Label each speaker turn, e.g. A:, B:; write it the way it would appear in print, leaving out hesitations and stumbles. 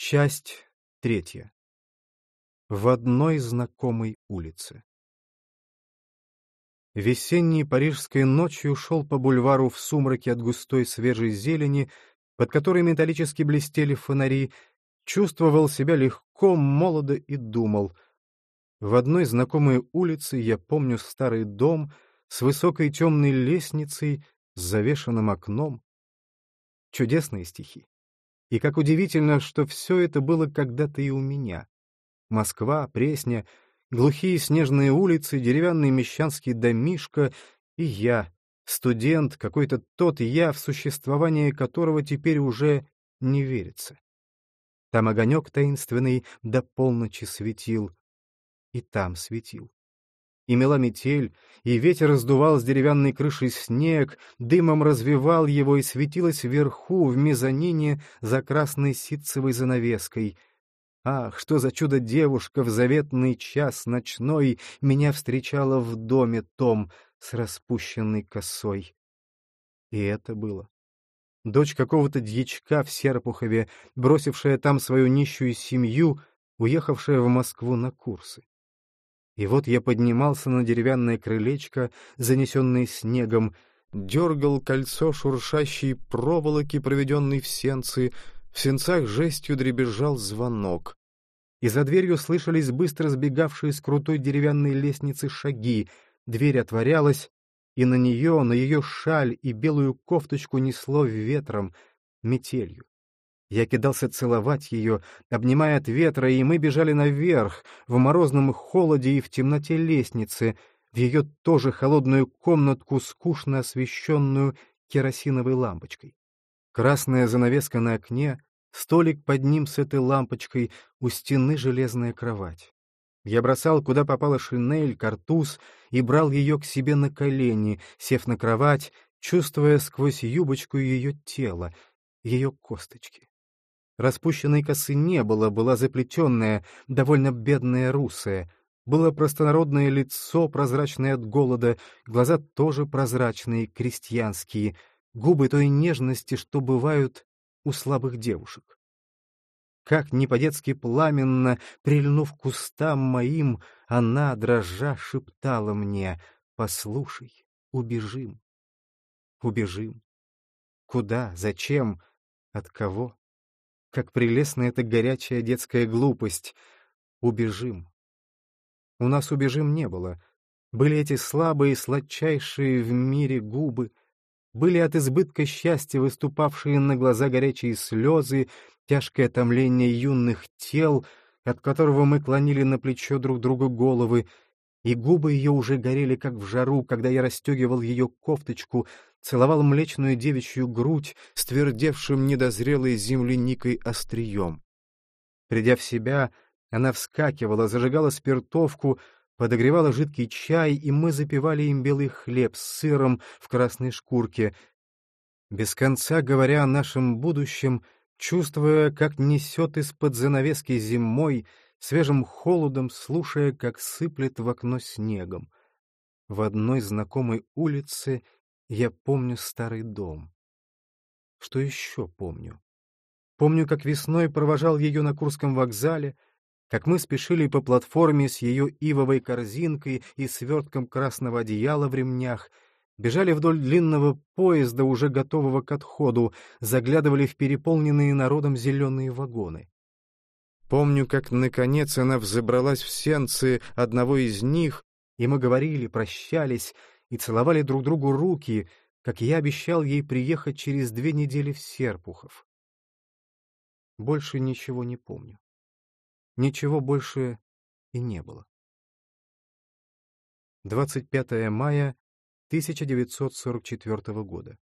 A: Часть третья. В одной знакомой улице. Весенней парижской ночью шел по бульвару в сумраке от густой свежей зелени, под которой металлически блестели фонари, чувствовал себя легко, молодо и думал. В одной знакомой улице я помню старый дом с высокой темной лестницей, с завешенным окном. Чудесные стихи. И как удивительно, что все это было когда-то и у меня. Москва, Пресня, глухие снежные улицы, деревянный мещанский домишко и я, студент, какой-то тот я, в существование которого теперь уже не верится. Там огонек таинственный до полночи светил, и там светил. И мела метель, и ветер раздувал с деревянной крыши снег, дымом развевал его, и светилось вверху, в мезонине, за красной ситцевой занавеской. Ах, что за чудо-девушка в заветный час ночной меня встречала в доме том с распущенной косой. И это было. Дочь какого-то дьячка в Серпухове, бросившая там свою нищую семью, уехавшая в Москву на курсы. И вот я поднимался на деревянное крылечко, занесенное снегом, дергал кольцо шуршащей проволоки, проведенной в сенцы, в сенцах жестью дребезжал звонок. И за дверью слышались быстро сбегавшие с крутой деревянной лестницы шаги, дверь отворялась, и на ее шаль и белую кофточку несло ветром, метелью. Я кидался целовать ее, обнимая от ветра, и мы бежали наверх, в морозном холоде и в темноте лестницы, в ее тоже холодную комнатку, скучно освещенную керосиновой лампочкой. Красная занавеска на окне, столик под ним с этой лампочкой, у стены железная кровать. Я бросал, куда попала шинель, картуз, и брал ее к себе на колени, сев на кровать, чувствуя сквозь юбочку ее тело, ее косточки. Распущенной косы не было, была заплетенная, довольно бедная русая. Было простонародное лицо, прозрачное от голода, глаза тоже прозрачные, крестьянские, губы той нежности, что бывают у слабых девушек. Как не по-детски пламенно, прильнув к кустам моим, она, дрожа, шептала мне: «Послушай, убежим». Убежим. Куда? Зачем? От кого? Как прелестна эта горячая детская глупость. Убежим. У нас убежим не было. Были эти слабые, сладчайшие в мире губы, были от избытка счастья выступавшие на глаза горячие слезы, тяжкое томление юных тел, от которого мы клонили на плечо друг другу головы, и губы ее уже горели, как в жару, когда я расстегивал ее кофточку, целовал млечную девичью грудь с твердевшим недозрелой земляникой острием. Придя в себя, она вскакивала, зажигала спиртовку, подогревала жидкий чай, и мы запивали им белый хлеб с сыром в красной шкурке, без конца говоря о нашем будущем, чувствуя, как несет из-под занавески зимой, свежим холодом, слушая, как сыплет в окно снегом. В одной знакомой улице я помню старый дом. Что еще помню? Помню, как весной провожал ее на Курском вокзале, как мы спешили по платформе с ее ивовой корзинкой и свертком красного одеяла в ремнях, бежали вдоль длинного поезда, уже готового к отходу, заглядывали в переполненные народом зеленые вагоны. Помню, как, наконец, она взобралась в сенцы одного из них, и мы говорили, прощались и целовали друг другу руки, как я обещал ей приехать через 2 недели в Серпухов. Больше ничего не помню. Ничего больше и не было. 25 мая 1944 года.